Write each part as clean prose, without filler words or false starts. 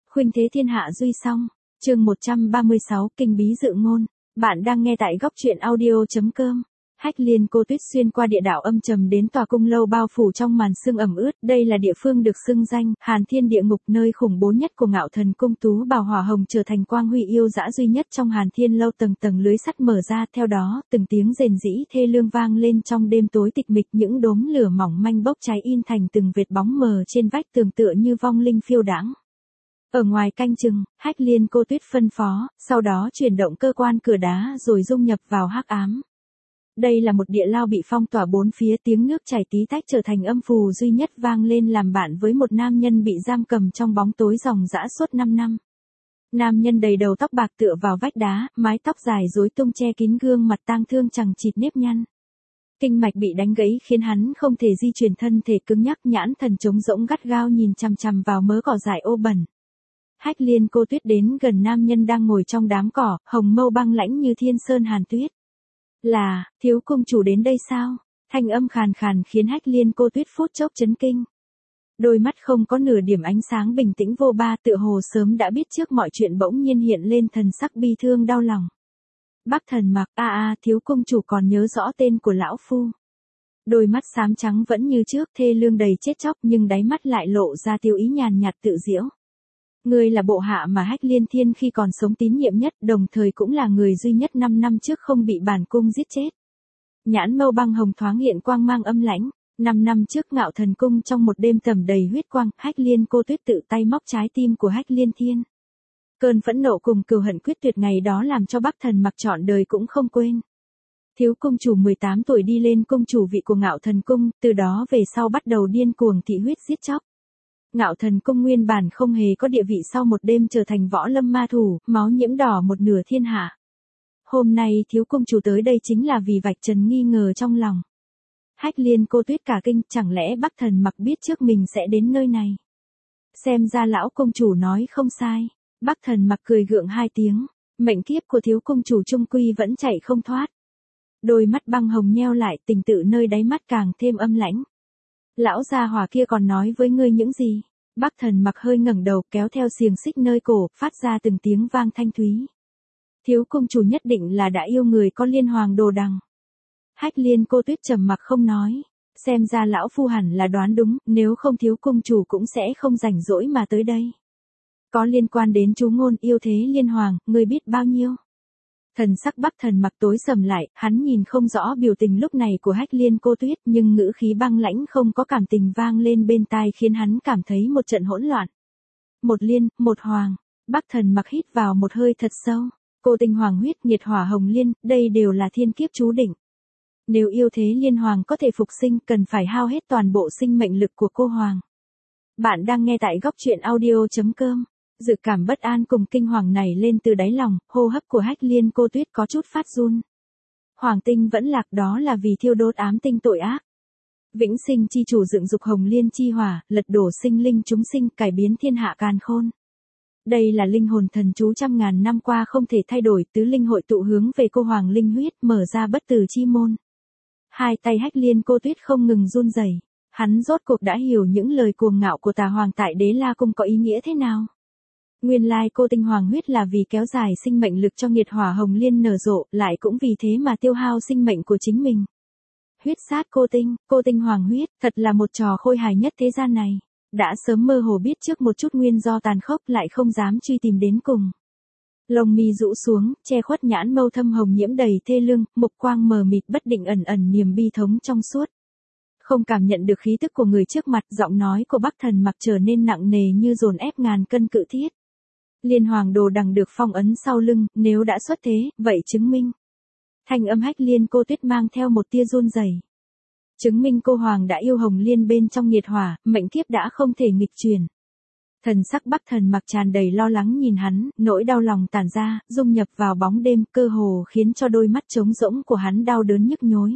Khuynh thế thiên hạ duy song, chương 136 kinh bí dự ngôn. Bạn đang nghe tại góc truyện audio.com. Hách Liên Cô Tuyết xuyên qua địa đạo âm trầm đến tòa cung lâu bao phủ trong màn sương ẩm ướt. Đây là địa phương được xưng danh Hàn Thiên Địa Ngục, nơi khủng bố nhất của Ngạo Thần Cung. Tú bào hỏa hồng trở thành quang huy yêu dã duy nhất trong Hàn Thiên lâu. Tầng tầng lưới sắt mở ra, theo đó từng tiếng rền rĩ thê lương vang lên trong đêm tối tịch mịch. Những đốm lửa mỏng manh bốc cháy in thành từng vệt bóng mờ trên vách tường, tựa như vong linh phiêu đãng. Ở ngoài canh chừng, Hách Liên Cô Tuyết phân phó, sau đó chuyển động cơ quan cửa đá rồi dung nhập vào hắc ám. Đây là một địa lao bị phong tỏa bốn phía, tiếng nước chảy tí tách trở thành âm phù duy nhất vang lên làm bạn với một nam nhân bị giam cầm trong bóng tối ròng rã suốt 5 năm. Nam nhân đầy đầu tóc bạc tựa vào vách đá, mái tóc dài rối tung che kín gương mặt tang thương chằng chịt nếp nhăn. Kinh mạch bị đánh gãy khiến hắn không thể di chuyển, thân thể cứng nhắc, nhãn thần trống rỗng gắt gao nhìn chằm chằm vào mớ cỏ dại ô bẩn. Hách Liên Cô Tuyết đến gần nam nhân đang ngồi trong đám cỏ, hồng mâu băng lãnh như thiên sơn hàn tuyết. Là, thiếu cung chủ đến đây sao? Thanh âm khàn khàn khiến Hách Liên Cô Tuyết phút chốc chấn kinh. Đôi mắt không có nửa điểm ánh sáng, bình tĩnh vô ba, tựa hồ sớm đã biết trước mọi chuyện, bỗng nhiên hiện lên thần sắc bi thương đau lòng. Bắc Thần Mặc, thiếu cung chủ còn nhớ rõ tên của lão phu. Đôi mắt xám trắng vẫn như trước, thê lương đầy chết chóc, nhưng đáy mắt lại lộ ra tiêu ý nhàn nhạt tự giễu. Ngươi là bộ hạ mà Hách Liên Thiên khi còn sống tín nhiệm nhất, đồng thời cũng là người duy nhất 5 năm trước không bị bản cung giết chết. Nhãn mâu băng hồng thoáng hiện quang mang âm lãnh. 5 năm trước Ngạo Thần Cung, trong một đêm tầm đầy huyết quang, Hách Liên Cô Tuyết tự tay móc trái tim của Hách Liên Thiên. Cơn phẫn nộ cùng cừu hận quyết tuyệt ngày đó làm cho Bắc Thần Mặc trọn đời cũng không quên. Thiếu cung chủ 18 tuổi đi lên cung chủ vị của Ngạo Thần Cung, từ đó về sau bắt đầu điên cuồng thị huyết giết chóc. Ngạo Thần Cung nguyên bản không hề có địa vị, sau một đêm trở thành võ lâm ma thủ, máu nhiễm đỏ một nửa thiên hạ. Hôm nay thiếu cung chủ tới đây chính là vì vạch trần nghi ngờ trong lòng. Hách Liên Cô Tuyết cả kinh, chẳng lẽ Bắc Thần Mặc biết trước mình sẽ đến nơi này? Xem ra lão cung chủ nói không sai. Bắc Thần Mặc cười gượng hai tiếng, mệnh kiếp của thiếu cung chủ chung quy vẫn chạy không thoát. Đôi mắt băng hồng nheo lại, tình tự nơi đáy mắt càng thêm âm lãnh. Lão gia hỏa kia còn nói với ngươi những gì? Bắc Thần Mặc hơi ngẩng đầu, kéo theo xiềng xích nơi cổ, phát ra từng tiếng vang thanh thúy. Thiếu cung chủ nhất định là đã yêu người có liên hoàng đồ đằng. Hách Liên Cô Tuyết trầm mặc không nói. Xem ra lão phu hẳn là đoán đúng, nếu không thiếu cung chủ cũng sẽ không rảnh rỗi mà tới đây. Có liên quan đến chú ngôn yêu thế liên hoàng, ngươi biết bao nhiêu? Thần sắc Bắc Thần Mặc tối sầm lại, hắn nhìn không rõ biểu tình lúc này của Hách Liên Cô Tuyết, nhưng ngữ khí băng lãnh không có cảm tình vang lên bên tai khiến hắn cảm thấy một trận hỗn loạn. Một liên, một hoàng. Bắc Thần Mặc hít vào một hơi thật sâu. Cô tinh hoàng huyết, nhiệt hỏa hồng liên, đây đều là thiên kiếp chú định. Nếu yêu thế liên hoàng có thể phục sinh, cần phải hao hết toàn bộ sinh mệnh lực của cô hoàng. Bạn đang nghe tại góc truyện audio.com. Dự cảm bất an cùng kinh hoàng này lên từ đáy lòng, hô hấp của Hách Liên Cô Tuyết có chút phát run. Hoàng tinh vẫn lạc, đó là vì thiêu đốt ám tinh tội ác. Vĩnh sinh chi chủ dựng dục hồng liên chi hỏa, lật đổ sinh linh chúng sinh, cải biến thiên hạ càn khôn. Đây là linh hồn thần chú trăm ngàn năm qua không thể thay đổi, tứ linh hội tụ hướng về cô hoàng linh huyết, mở ra bất tử chi môn. Hai tay Hách Liên Cô Tuyết không ngừng run rẩy. Hắn rốt cuộc đã hiểu những lời cuồng ngạo của tà hoàng tại Đế La Cung có ý nghĩa thế nào. Nguyên lai cô tinh hoàng huyết là vì kéo dài sinh mệnh lực cho nghiệt hỏa hồng liên nở rộ, lại cũng vì thế mà tiêu hao sinh mệnh của chính mình. Huyết sát cô tinh hoàng huyết, thật là một trò khôi hài nhất thế gian này. Đã sớm mơ hồ biết trước một chút nguyên do tàn khốc, lại không dám truy tìm đến cùng. Lông mi rũ xuống, che khuất nhãn mâu thâm hồng nhiễm đầy thê lương, mục quang mờ mịt bất định ẩn ẩn niềm bi thống trong suốt. Không cảm nhận được khí tức của người trước mặt, giọng nói của Bắc Thần Mặc trở nên nặng nề như dồn ép ngàn cân cự thiết. Liên hoàng đồ đằng được phong ấn sau lưng, nếu đã xuất thế, vậy chứng minh. Thanh âm Hách Liên Cô Tuyết mang theo một tia run rẩy. Chứng minh cô hoàng đã yêu hồng liên bên trong nhiệt hỏa, mệnh kiếp đã không thể nghịch chuyển. Thần sắc Bắc Thần Mặc tràn đầy lo lắng nhìn hắn, nỗi đau lòng tản ra, dung nhập vào bóng đêm, cơ hồ khiến cho đôi mắt trống rỗng của hắn đau đớn nhức nhối.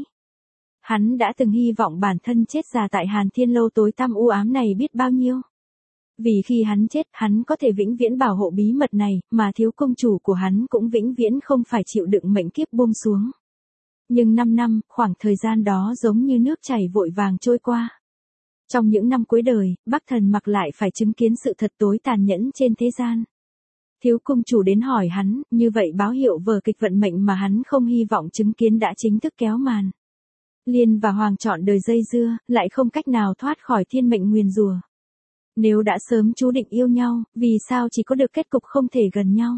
Hắn đã từng hy vọng bản thân chết già tại Hàn Thiên lâu tối tăm u ám này biết bao nhiêu. Vì khi hắn chết, hắn có thể vĩnh viễn bảo hộ bí mật này, mà thiếu công chủ của hắn cũng vĩnh viễn không phải chịu đựng mệnh kiếp buông xuống. Nhưng 5 năm, khoảng thời gian đó giống như nước chảy vội vàng trôi qua. Trong những năm cuối đời, Bắc Thần Mặc lại phải chứng kiến sự thật tối tàn nhẫn trên thế gian. Thiếu cung chủ đến hỏi hắn, như vậy báo hiệu vở kịch vận mệnh mà hắn không hy vọng chứng kiến đã chính thức kéo màn. Liên và Hoàng chọn đời dây dưa, lại không cách nào thoát khỏi thiên mệnh nguyền rủa. Nếu đã sớm chú định yêu nhau, vì sao chỉ có được kết cục không thể gần nhau?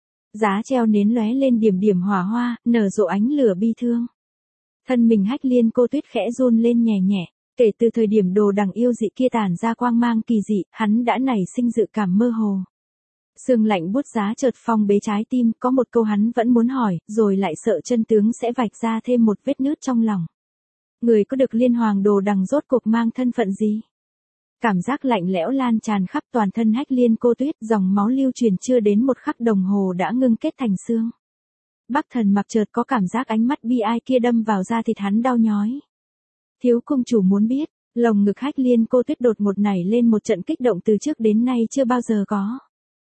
Giá treo nến lóe lên điểm điểm hỏa hoa, nở rộ ánh lửa bi thương. Thân mình Hách Liên Cô Tuyết khẽ run lên nhẹ nhẹ, kể từ thời điểm đồ đằng yêu dị kia tản ra quang mang kỳ dị, hắn đã nảy sinh dự cảm mơ hồ. Sương lạnh buốt giá chợt phong bế trái tim, có một câu hắn vẫn muốn hỏi, rồi lại sợ chân tướng sẽ vạch ra thêm một vết nứt trong lòng. Người có được liên hoàng đồ đằng rốt cuộc mang thân phận gì? Cảm giác lạnh lẽo lan tràn khắp toàn thân Hách Liên Cô Tuyết, dòng máu lưu truyền chưa đến một khắc đồng hồ đã ngưng kết thành xương. Bắc Thần Mặc chợt có cảm giác ánh mắt bi ai kia đâm vào da thịt hắn đau nhói. Thiếu cung chủ muốn biết, lồng ngực Hách Liên Cô Tuyết đột ngột nảy lên một trận kích động từ trước đến nay chưa bao giờ có.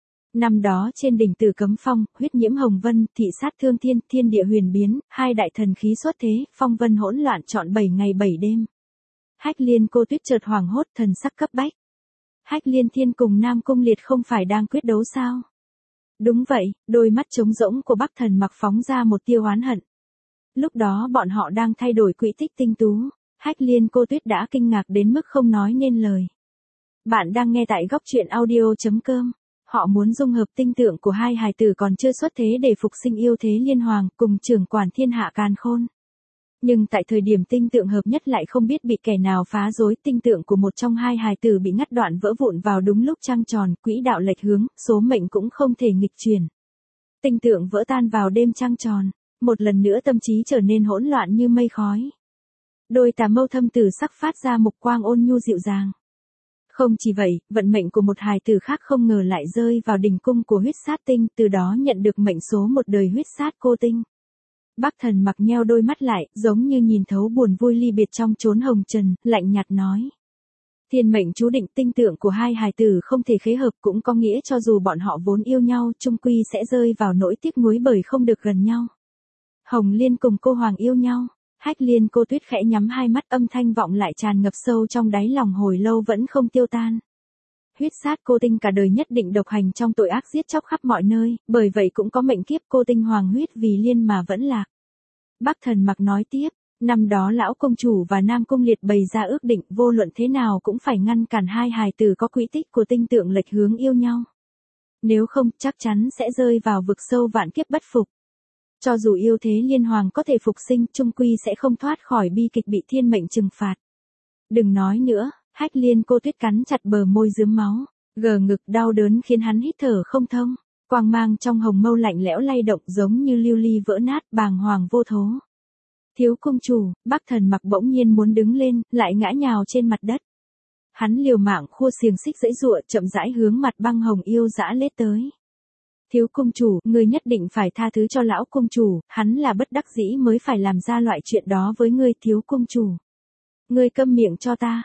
Năm đó trên đỉnh Tử Cấm Phong, huyết nhiễm hồng vân, thị sát thương thiên, thiên địa huyền biến, hai đại thần khí xuất thế, phong vân hỗn loạn trọn 7 ngày 7 đêm. Hách Liên Cô Tuyết chợt hoảng hốt, thần sắc cấp bách. Hách Liên Thiên cùng Nam Cung Liệt không phải đang quyết đấu sao? Đúng vậy, đôi mắt trống rỗng của Bắc Thần Mặc phóng ra một tia oán hận. Lúc đó bọn họ đang thay đổi quỹ tích tinh tú, Hách Liên Cô Tuyết đã kinh ngạc đến mức không nói nên lời. Bạn đang nghe tại góc truyện audio.com. Họ muốn dung hợp tinh tượng của hai hài tử còn chưa xuất thế để phục sinh yêu thế liên hoàng cùng trưởng quản thiên hạ càn khôn. Nhưng tại thời điểm tinh tượng hợp nhất lại không biết bị kẻ nào phá rối, tinh tượng của một trong hai hài tử bị ngắt đoạn vỡ vụn vào đúng lúc trăng tròn, quỹ đạo lệch hướng, số mệnh cũng không thể nghịch chuyển. Tinh tượng vỡ tan vào đêm trăng tròn, một lần nữa tâm trí trở nên hỗn loạn như mây khói. Đôi tà mâu thâm tử sắc phát ra mục quang ôn nhu dịu dàng. Không chỉ vậy, vận mệnh của một hài tử khác không ngờ lại rơi vào đình cung của huyết sát tinh, từ đó nhận được mệnh số một đời huyết sát cô tinh. Bắc Thần Mặc nheo đôi mắt lại, giống như nhìn thấu buồn vui ly biệt trong chốn hồng trần, lạnh nhạt nói. Thiên mệnh chú định tinh tượng của hai hài tử không thể khế hợp, cũng có nghĩa cho dù bọn họ vốn yêu nhau, chung quy sẽ rơi vào nỗi tiếc nuối bởi không được gần nhau. Hồng Liên cùng cô Hoàng yêu nhau. Hách Liên Cô Tuyết khẽ nhắm hai mắt, âm thanh vọng lại tràn ngập sâu trong đáy lòng hồi lâu vẫn không tiêu tan. Huyết sát cô tinh cả đời nhất định độc hành trong tội ác giết chóc khắp mọi nơi, bởi vậy cũng có mệnh kiếp cô tinh hoàng huyết vì liên mà vẫn lạc. Bắc Thần Mặc nói tiếp, năm đó lão công chủ và Nam Cung Liệt bày ra ước định vô luận thế nào cũng phải ngăn cản hai hài tử có quỹ tích của tinh tượng lệch hướng yêu nhau. Nếu không chắc chắn sẽ rơi vào vực sâu vạn kiếp bất phục. Cho dù yêu thế liên hoàng có thể phục sinh, chung quy sẽ không thoát khỏi bi kịch bị thiên mệnh trừng phạt. Đừng nói nữa, Hách Liên Cô Tuyết cắn chặt bờ môi rướm máu, gờ ngực đau đớn khiến hắn hít thở không thông, quang mang trong hồng mâu lạnh lẽo lay động giống như lưu ly vỡ nát, bàng hoàng vô thố. Thiếu cung chủ, Bắc Thần Mặc bỗng nhiên muốn đứng lên, lại ngã nhào trên mặt đất. Hắn liều mạng khua xiềng xích giãy giụa, chậm rãi hướng mặt băng hồng yêu dã lết tới. Thiếu cung chủ, ngươi nhất định phải tha thứ cho lão cung chủ, hắn là bất đắc dĩ mới phải làm ra loại chuyện đó với ngươi. Thiếu cung chủ, ngươi câm miệng cho ta.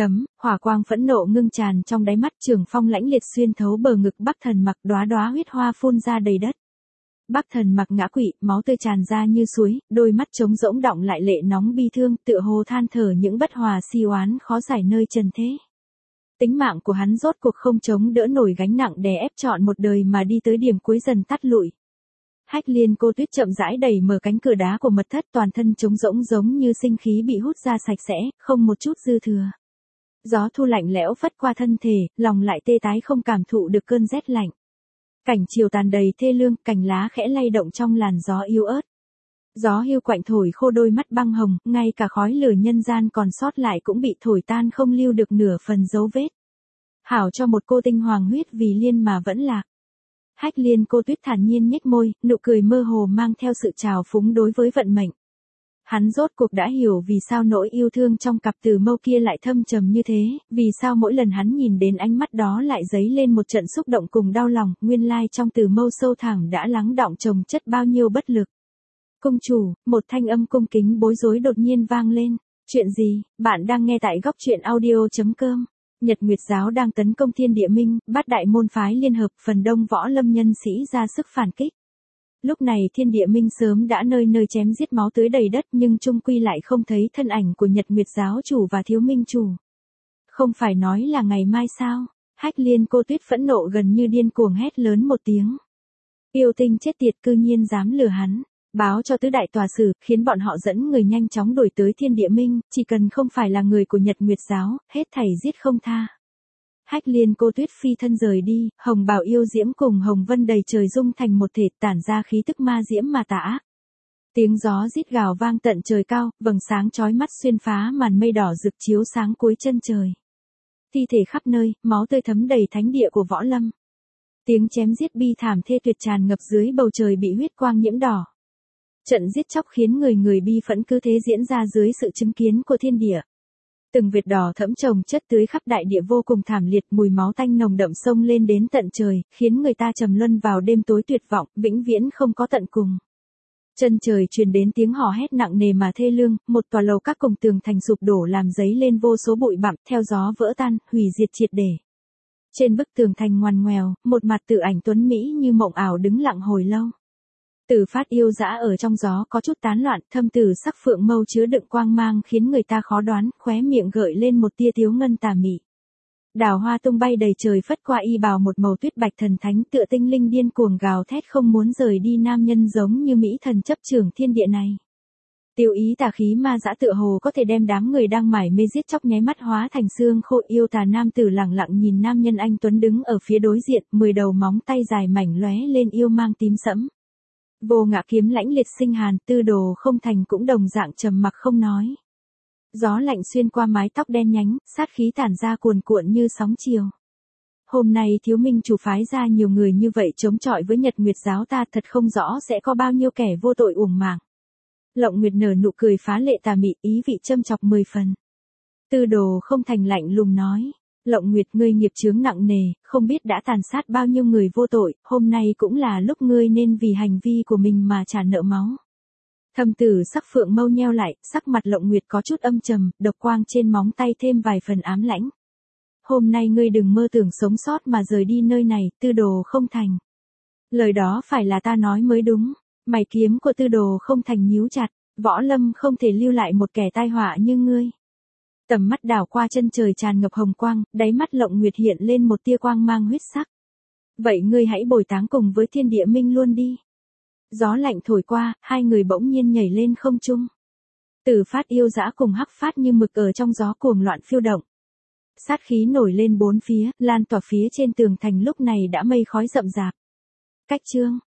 Hỏa quang phẫn nộ ngưng tràn trong đáy mắt, trường phong lãnh liệt xuyên thấu bờ ngực Bắc Thần Mặc, đóa đóa huyết hoa phun ra đầy đất. Bắc Thần Mặc ngã quỵ, máu tươi tràn ra như suối, đôi mắt trống rỗng đọng lại lệ nóng bi thương, tựa hồ than thở những bất hòa si oán khó giải nơi trần thế. Tính mạng của hắn rốt cuộc không chống đỡ nổi gánh nặng đè ép trọn một đời mà đi tới điểm cuối dần tắt lụi. Hách Liên Cô Tuyết chậm rãi đẩy mở cánh cửa đá của mật thất, toàn thân trống rỗng giống như sinh khí bị hút ra sạch sẽ, không một chút dư thừa. Gió thu lạnh lẽo phất qua thân thể, lòng lại tê tái không cảm thụ được cơn rét lạnh. Cảnh chiều tàn đầy thê lương, cành lá khẽ lay động trong làn gió yếu ớt. Gió hiu quạnh thổi khô đôi mắt băng hồng, ngay cả khói lửa nhân gian còn sót lại cũng bị thổi tan không lưu được nửa phần dấu vết. Hảo cho một cô tinh hoàng huyết vì liên mà vẫn lạc. Hách Liên Cô Tuyết thản nhiên nhếch môi, nụ cười mơ hồ mang theo sự trào phúng đối với vận mệnh. Hắn rốt cuộc đã hiểu vì sao nỗi yêu thương trong cặp từ mâu kia lại thâm trầm như thế, vì sao mỗi lần hắn nhìn đến ánh mắt đó lại dấy lên một trận xúc động cùng đau lòng, nguyên lai trong từ mâu sâu thẳm đã lắng đọng chồng chất bao nhiêu bất lực. Cung chủ, một thanh âm cung kính bối rối đột nhiên vang lên. Chuyện gì? Bạn đang nghe tại góc truyện audio.com. Nhật Nguyệt giáo đang tấn công Thiên Địa Minh, Bát đại môn phái liên hợp, phần đông võ lâm nhân sĩ ra sức phản kích. Lúc này Thiên Địa Minh sớm đã nơi nơi chém giết máu tươi đầy đất, nhưng chung quy lại không thấy thân ảnh của Nhật Nguyệt giáo chủ và Thiếu Minh chủ. Không phải nói là ngày mai sao? Hách Liên Cô Tuyết phẫn nộ gần như điên cuồng hét lớn một tiếng. Yêu tinh chết tiệt cư nhiên dám lừa hắn. Báo cho tứ đại tòa sử, khiến bọn họ dẫn người nhanh chóng đuổi tới Thiên Địa Minh, chỉ cần không phải là người của Nhật Nguyệt giáo, hết thảy giết không tha. Hách Liên Cô Tuyết phi thân rời đi, Hồng Bào yêu diễm cùng Hồng Vân đầy trời dung thành một thể, tản ra khí tức ma diễm mà tà ác. Tiếng gió rít gào vang tận trời cao, vầng sáng chói mắt xuyên phá màn mây đỏ rực chiếu sáng cuối chân trời. Thi thể khắp nơi, máu tươi thấm đầy thánh địa của võ lâm. Tiếng chém giết bi thảm thê tuyệt tràn ngập dưới bầu trời bị huyết quang nhiễm đỏ. Trận giết chóc khiến người người bi phẫn cứ thế diễn ra dưới sự chứng kiến của thiên địa. Từng vệt đỏ thẫm chồng chất tưới khắp đại địa vô cùng thảm liệt, mùi máu tanh nồng đậm sông lên đến tận trời, khiến người ta trầm luân vào đêm tối tuyệt vọng, vĩnh viễn không có tận cùng. Chân trời truyền đến tiếng hò hét nặng nề mà thê lương, một tòa lầu các cùng tường thành sụp đổ làm dấy lên vô số bụi bặm, theo gió vỡ tan, hủy diệt triệt để. Trên bức tường thành ngoằn ngoèo, một mặt tự ảnh tuấn mỹ như mộng ảo đứng lặng hồi lâu. Tử Phát yêu dã ở trong gió có chút tán loạn, thâm tử sắc phượng mâu chứa đựng quang mang khiến người ta khó đoán, khóe miệng gợi lên một tia thiếu ngân tà mị. Đào hoa tung bay đầy trời phất qua y bào một màu tuyết bạch thần thánh tựa tinh linh điên cuồng gào thét không muốn rời đi nam nhân giống như mỹ thần chấp trưởng thiên địa này. Tiêu ý tà khí ma dã tựa hồ có thể đem đám người đang mải mê giết chóc nháy mắt hóa thành xương khô. Yêu tà nam tử lẳng lặng nhìn nam nhân anh tuấn đứng ở phía đối diện, 10 đầu móng tay dài mảnh lóe lên yêu mang tím sẫm. Vô Ngã kiếm lãnh liệt sinh hàn, Tư Đồ Không Thành cũng đồng dạng trầm mặc không nói. Gió lạnh xuyên qua mái tóc đen nhánh, sát khí tản ra cuồn cuộn như sóng chiều. Hôm nay Thiếu Minh chủ phái ra nhiều người như vậy chống chọi với Nhật Nguyệt giáo ta, thật không rõ sẽ có bao nhiêu kẻ vô tội uổng mạng. Lộng Nguyệt nở nụ cười phá lệ tà mị, ý vị châm chọc 10 phần. Tư Đồ Không Thành lạnh lùng nói, Lộng Nguyệt ngươi nghiệp chướng nặng nề, không biết đã tàn sát bao nhiêu người vô tội, hôm nay cũng là lúc ngươi nên vì hành vi của mình mà trả nợ máu. Thâm tử sắc phượng mâu nheo lại, sắc mặt Lộng Nguyệt có chút âm trầm, độc quang trên móng tay thêm vài phần ám lãnh. Hôm nay ngươi đừng mơ tưởng sống sót mà rời đi nơi này, Tư Đồ Không Thành. Lời đó phải là ta nói mới đúng. Mày kiếm của Tư Đồ Không Thành nhíu chặt, võ lâm không thể lưu lại một kẻ tai họa như ngươi. Tầm mắt đảo qua chân trời tràn ngập hồng quang, đáy mắt Lộng Nguyệt hiện lên một tia quang mang huyết sắc. Vậy ngươi hãy bồi táng cùng với Thiên Địa Minh luôn đi. Gió lạnh thổi qua, hai người bỗng nhiên nhảy lên không trung. Tử Phát yêu dã cùng Hắc Phát như mực ở trong gió cuồng loạn phiêu động. Sát khí nổi lên bốn phía, lan tỏa phía trên tường thành lúc này đã mây khói rậm rạp. Cách chương